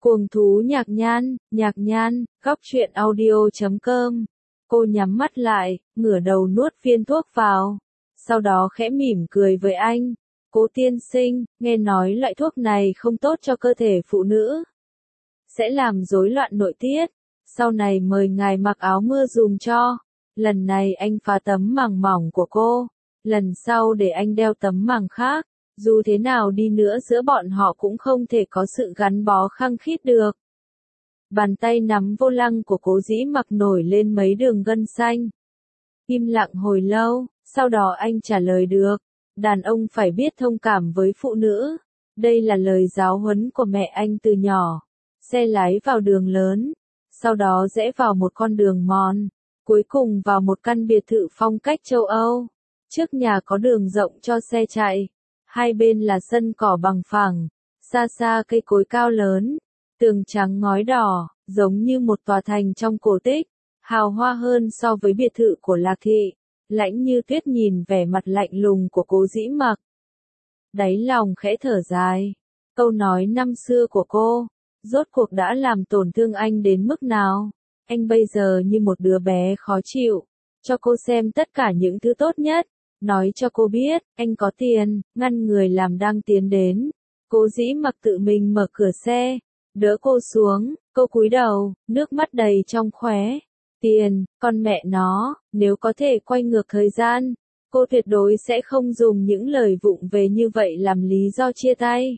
Cuồng thú nhạc nhan, góc truyện audio.com. Cô nhắm mắt lại, ngửa đầu nuốt viên thuốc vào. Sau đó khẽ mỉm cười với anh. Cố tiên sinh, nghe nói loại thuốc này không tốt cho cơ thể phụ nữ. Sẽ làm rối loạn nội tiết. Sau này mời ngài mặc áo mưa dùm cho. Lần này anh phá tấm màng mỏng của cô. Lần sau để anh đeo tấm màng khác. Dù thế nào đi nữa giữa bọn họ cũng không thể có sự gắn bó khăng khít được. Bàn tay nắm vô lăng của Cố Dĩ Mặc nổi lên mấy đường gân xanh. Im lặng hồi lâu, sau đó anh trả lời được. Đàn ông phải biết thông cảm với phụ nữ. Đây là lời giáo huấn của mẹ anh từ nhỏ. Xe lái vào đường lớn. Sau đó rẽ vào một con đường mòn. Cuối cùng vào một căn biệt thự phong cách châu Âu. Trước nhà có đường rộng cho xe chạy. Hai bên là sân cỏ bằng phẳng. Xa xa cây cối cao lớn. Tường trắng ngói đỏ, giống như một tòa thành trong cổ tích. Hào hoa hơn so với biệt thự của Lạc Thị. Lãnh Như Tuyết nhìn vẻ mặt lạnh lùng của Cố Dĩ Mặc. Đáy lòng khẽ thở dài. Câu nói năm xưa của cô, rốt cuộc đã làm tổn thương anh đến mức nào? Anh bây giờ như một đứa bé khó chịu. Cho cô xem tất cả những thứ tốt nhất. Nói cho cô biết, anh có tiền, ngăn người làm đang tiến đến. Cố Dĩ Mặc tự mình mở cửa xe, đỡ cô xuống, cô cúi đầu, nước mắt đầy trong khóe. Tiền, con mẹ nó, nếu có thể quay ngược thời gian, cô tuyệt đối sẽ không dùng những lời vụng về như vậy làm lý do chia tay.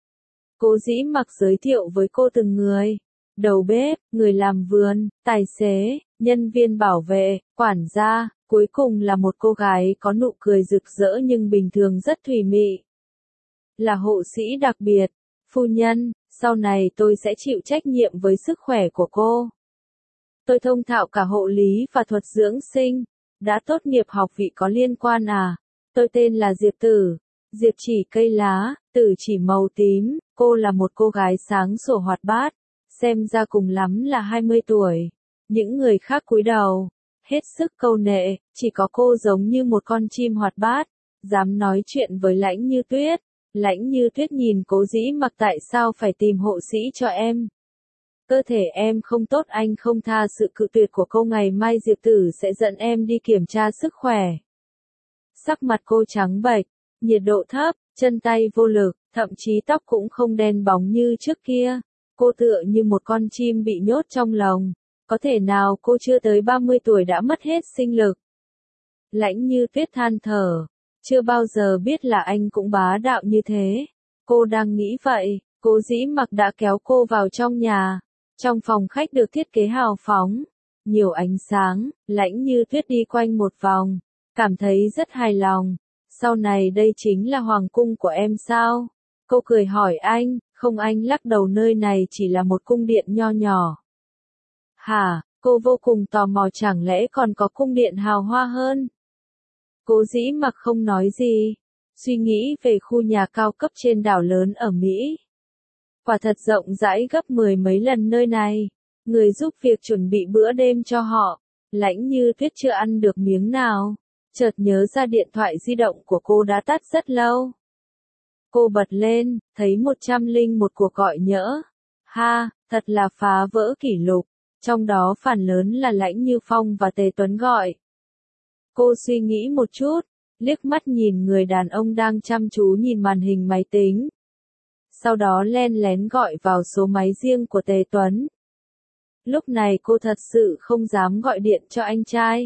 Cố Dĩ Mặc giới thiệu với cô từng người. Đầu bếp, người làm vườn, tài xế, nhân viên bảo vệ, quản gia, cuối cùng là một cô gái có nụ cười rực rỡ nhưng bình thường rất thùy mị. Là hộ sĩ đặc biệt, phu nhân, sau này tôi sẽ chịu trách nhiệm với sức khỏe của cô. Tôi thông thạo cả hộ lý và thuật dưỡng sinh, đã tốt nghiệp học vị có liên quan à. Tôi tên là Diệp Tử, Diệp chỉ cây lá, Tử chỉ màu tím, cô là một cô gái sáng sủa hoạt bát, xem ra cùng lắm là 20 tuổi. Những người khác cúi đầu, hết sức câu nệ, chỉ có cô giống như một con chim hoạt bát, dám nói chuyện với Lãnh Như Tuyết. Lãnh Như Tuyết nhìn Cố Dĩ Mặc, tại sao phải tìm hộ sĩ cho em? Cơ thể em không tốt, anh không tha sự cự tuyệt của cô, ngày mai Diệp Tử sẽ dẫn em đi kiểm tra sức khỏe. Sắc mặt cô trắng bệch, nhiệt độ thấp, chân tay vô lực, thậm chí tóc cũng không đen bóng như trước kia. Cô tựa như một con chim bị nhốt trong lồng. Có thể nào cô chưa tới 30 tuổi đã mất hết sinh lực? Lãnh Như Tuyết than thở. Chưa bao giờ biết là anh cũng bá đạo như thế. Cô đang nghĩ vậy, Cố Dĩ Mặc đã kéo cô vào trong nhà. Trong phòng khách được thiết kế hào phóng, nhiều ánh sáng, Lãnh Như Tuyết đi quanh một vòng, cảm thấy rất hài lòng. Sau này đây chính là hoàng cung của em sao? Cô cười hỏi anh, không, anh lắc đầu, nơi này chỉ là một cung điện nho nhỏ. Hả, cô vô cùng tò mò, chẳng lẽ còn có cung điện hào hoa hơn? Cố Dĩ Mặc không nói gì, suy nghĩ về khu nhà cao cấp trên đảo lớn ở Mỹ. Quả thật rộng rãi gấp 10 mấy lần nơi này. Người giúp việc chuẩn bị bữa đêm cho họ. Lãnh Như Tuyết chưa ăn được miếng nào. Chợt nhớ ra điện thoại di động của cô đã tắt rất lâu. Cô bật lên, thấy 101 cuộc gọi nhỡ. Ha, thật là phá vỡ kỷ lục. Trong đó phần lớn là Lãnh Như Phong và Tề Tuấn gọi. Cô suy nghĩ một chút, liếc mắt nhìn người đàn ông đang chăm chú nhìn màn hình máy tính. Sau đó len lén gọi vào số máy riêng của Tề Tuấn. Lúc này cô thật sự không dám gọi điện cho anh trai.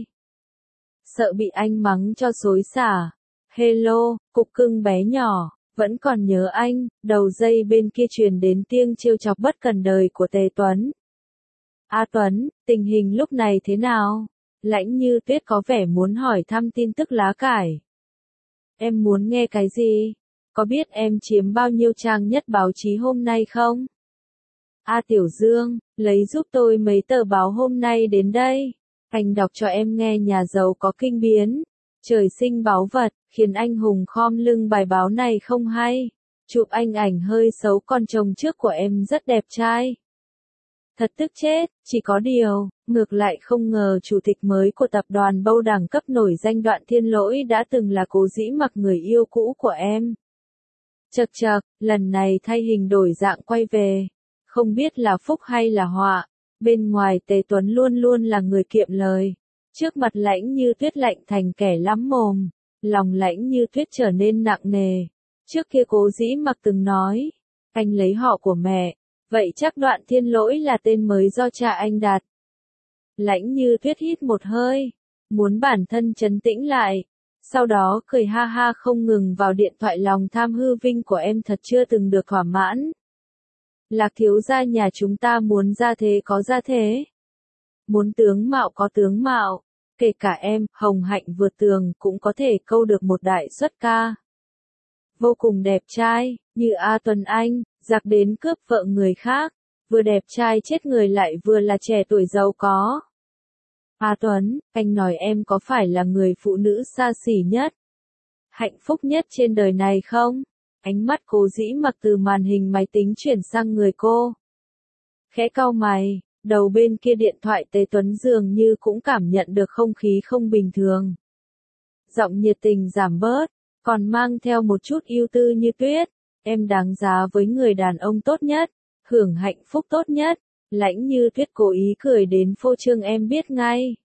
Sợ bị anh mắng cho xối xả. Hello, cục cưng bé nhỏ, vẫn còn nhớ anh. Đầu dây bên kia truyền đến tiếng trêu chọc bất cần đời của Tề Tuấn. A Tuấn, tình hình lúc này thế nào? Lãnh Như Tuyết có vẻ muốn hỏi thăm tin tức lá cải. Em muốn nghe cái gì? Có biết em chiếm bao nhiêu trang nhất báo chí hôm nay không? A Tiểu Dương, lấy giúp tôi mấy tờ báo hôm nay đến đây. Anh đọc cho em nghe. Nhà giàu có kinh biến. Trời sinh báu vật, khiến anh hùng khom lưng. Bài báo này không hay. Chụp anh ảnh hơi xấu, còn chồng trước của em rất đẹp trai. Thật tức chết, chỉ có điều, ngược lại không ngờ chủ tịch mới của tập đoàn Bâu đẳng cấp nổi danh Đoạn Thiên Lỗi đã từng là Cố Dĩ Mặc, người yêu cũ của em. Chậc chậc, lần này thay hình đổi dạng quay về. Không biết là phúc hay là họa, bên ngoài Tề Tuấn luôn luôn là người kiệm lời. Trước mặt Lãnh Như Tuyết lạnh thành kẻ lắm mồm, lòng Lãnh Như Tuyết trở nên nặng nề. Trước kia Cố Dĩ Mặc từng nói, anh lấy họ của mẹ, vậy chắc Đoạn Thiên Lỗi là tên mới do cha anh đặt. Lãnh Như Tuyết hít một hơi, muốn bản thân trấn tĩnh lại, sau đó cười ha ha không ngừng vào điện thoại. Lòng tham hư vinh của em thật chưa từng được thỏa mãn. Lạc thiếu gia nhà chúng ta muốn ra thế có ra thế, muốn tướng mạo có tướng mạo, kể cả em, hồng hạnh vượt tường cũng có thể câu được một đại xuất ca. Vô cùng đẹp trai, như A Tuấn Anh, giặc đến cướp vợ người khác, vừa đẹp trai chết người lại vừa là trẻ tuổi giàu có. A Tuấn, anh nói em có phải là người phụ nữ xa xỉ nhất, hạnh phúc nhất trên đời này không? Ánh mắt Cố Dĩ Mặc từ màn hình máy tính chuyển sang người cô. Khẽ cau mày, đầu bên kia điện thoại Tề Tuấn dường như cũng cảm nhận được không khí không bình thường. Giọng nhiệt tình giảm bớt, còn mang theo một chút ưu tư. Như Tuyết, em đáng giá với người đàn ông tốt nhất, hưởng hạnh phúc tốt nhất. Lãnh Như Tuyết cố ý cười đến phô trương, em biết ngay.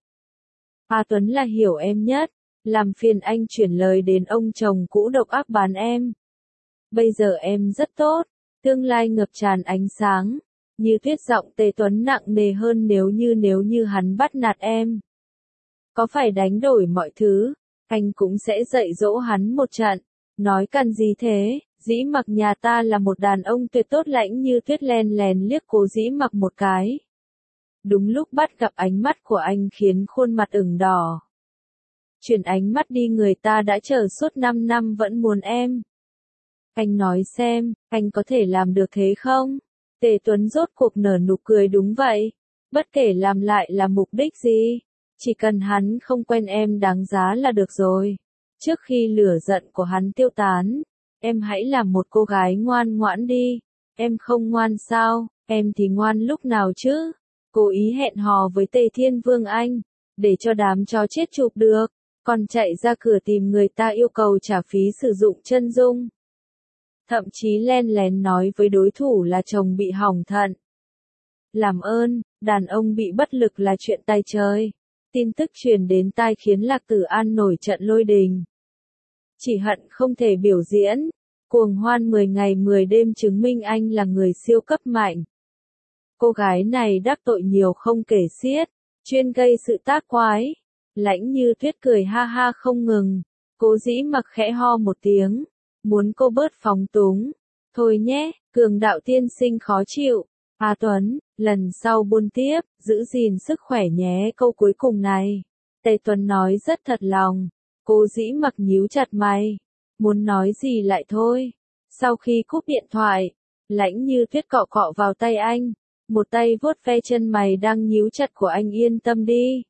A Tuấn là hiểu em nhất, làm phiền anh chuyển lời đến ông chồng cũ độc ác bán em. Bây giờ em rất tốt, tương lai ngập tràn ánh sáng. Như Tuyết, giọng Tề Tuấn nặng nề hơn, nếu như hắn bắt nạt em, có phải đánh đổi mọi thứ, anh cũng sẽ dạy dỗ hắn một trận. Nói cần gì thế, Dĩ Mặc nhà ta là một đàn ông tuyệt tốt. Lãnh Như Tuyết len lén liếc Cố Dĩ Mặc một cái. Đúng lúc bắt gặp ánh mắt của anh khiến khuôn mặt ửng đỏ. Chuyển ánh mắt đi, người ta đã chờ suốt 5 năm vẫn muốn em. Anh nói xem, anh có thể làm được thế không? Tề Tuấn rốt cuộc nở nụ cười, đúng vậy. Bất kể làm lại là mục đích gì, chỉ cần hắn không quen em đáng giá là được rồi. Trước khi lửa giận của hắn tiêu tán, em hãy làm một cô gái ngoan ngoãn đi. Em không ngoan sao, em thì ngoan lúc nào chứ? Cố ý hẹn hò với Tề Thiên Vương anh, để cho đám chó chết chụp được, còn chạy ra cửa tìm người ta yêu cầu trả phí sử dụng chân dung. Thậm chí len lén nói với đối thủ là chồng bị hỏng thận. Làm ơn, đàn ông bị bất lực là chuyện tay trời. Tin tức truyền đến tai khiến Lạc Tử An nổi trận lôi đình. Chỉ hận không thể biểu diễn, cuồng hoan 10 ngày 10 đêm chứng minh anh là người siêu cấp mạnh. Cô gái này đắc tội nhiều không kể xiết, chuyên gây sự tác quái. Lãnh Như Tuyết cười ha ha không ngừng. Cố Dĩ Mặc khẽ ho một tiếng, muốn cô bớt phóng túng. Thôi nhé, Cường đạo tiên sinh khó chịu. A Tuấn, lần sau buôn tiếp, giữ gìn sức khỏe nhé. Câu cuối cùng này, Tề Tuấn nói rất thật lòng. Cố Dĩ Mặc nhíu chặt mày, muốn nói gì lại thôi. Sau khi cúp điện thoại, Lãnh Như Tuyết cọ cọ vào tay anh, một tay vuốt ve chân mày đang nhíu chặt của anh. Yên tâm đi,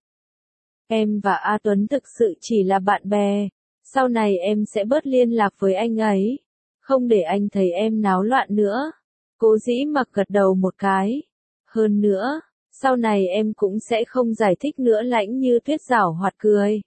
em và A Tuấn thực sự chỉ là bạn bè. Sau này em sẽ bớt liên lạc với anh ấy, không để anh thấy em náo loạn nữa. Cố Dĩ Mặc gật đầu một cái. Hơn nữa, sau này em cũng sẽ không giải thích nữa. Lãnh Như Tuyết giảo hoạt cười,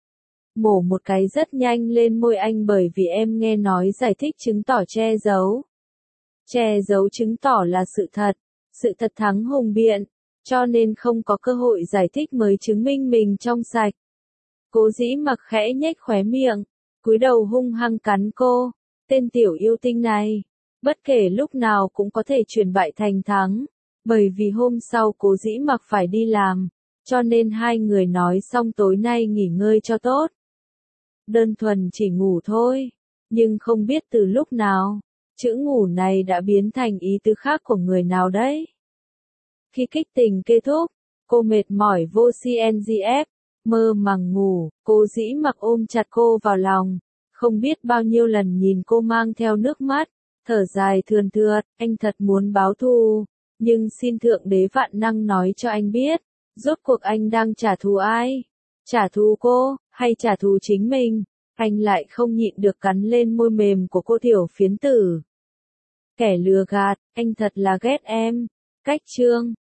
mổ một cái rất nhanh lên môi anh, bởi vì em nghe nói giải thích chứng tỏ che giấu. Che giấu chứng tỏ là sự thật thắng hùng biện, cho nên không có cơ hội giải thích mới chứng minh mình trong sạch. Cố Dĩ Mặc khẽ nhếch khóe miệng, cúi đầu hung hăng cắn cô. Tên tiểu yêu tinh này, bất kể lúc nào cũng có thể chuyển bại thành thắng. Bởi vì hôm sau Cố Dĩ Mặc phải đi làm, cho nên hai người nói xong tối nay nghỉ ngơi cho tốt. Đơn thuần chỉ ngủ thôi, nhưng không biết từ lúc nào, chữ ngủ này đã biến thành ý tứ khác của người nào đấy. Khi kích tình kết thúc, cô mệt mỏi vô CNGF, mơ màng ngủ. Cố Dĩ Mặc ôm chặt cô vào lòng, không biết bao nhiêu lần nhìn cô mang theo nước mắt, thở dài thườn thượt. Anh thật muốn báo thù, nhưng xin Thượng Đế vạn năng nói cho anh biết, rốt cuộc anh đang trả thù ai? Trả thù cô, hay trả thù chính mình? Anh lại không nhịn được cắn lên môi mềm của cô tiểu phiến tử. Kẻ lừa gạt, anh thật là ghét em. Cách chương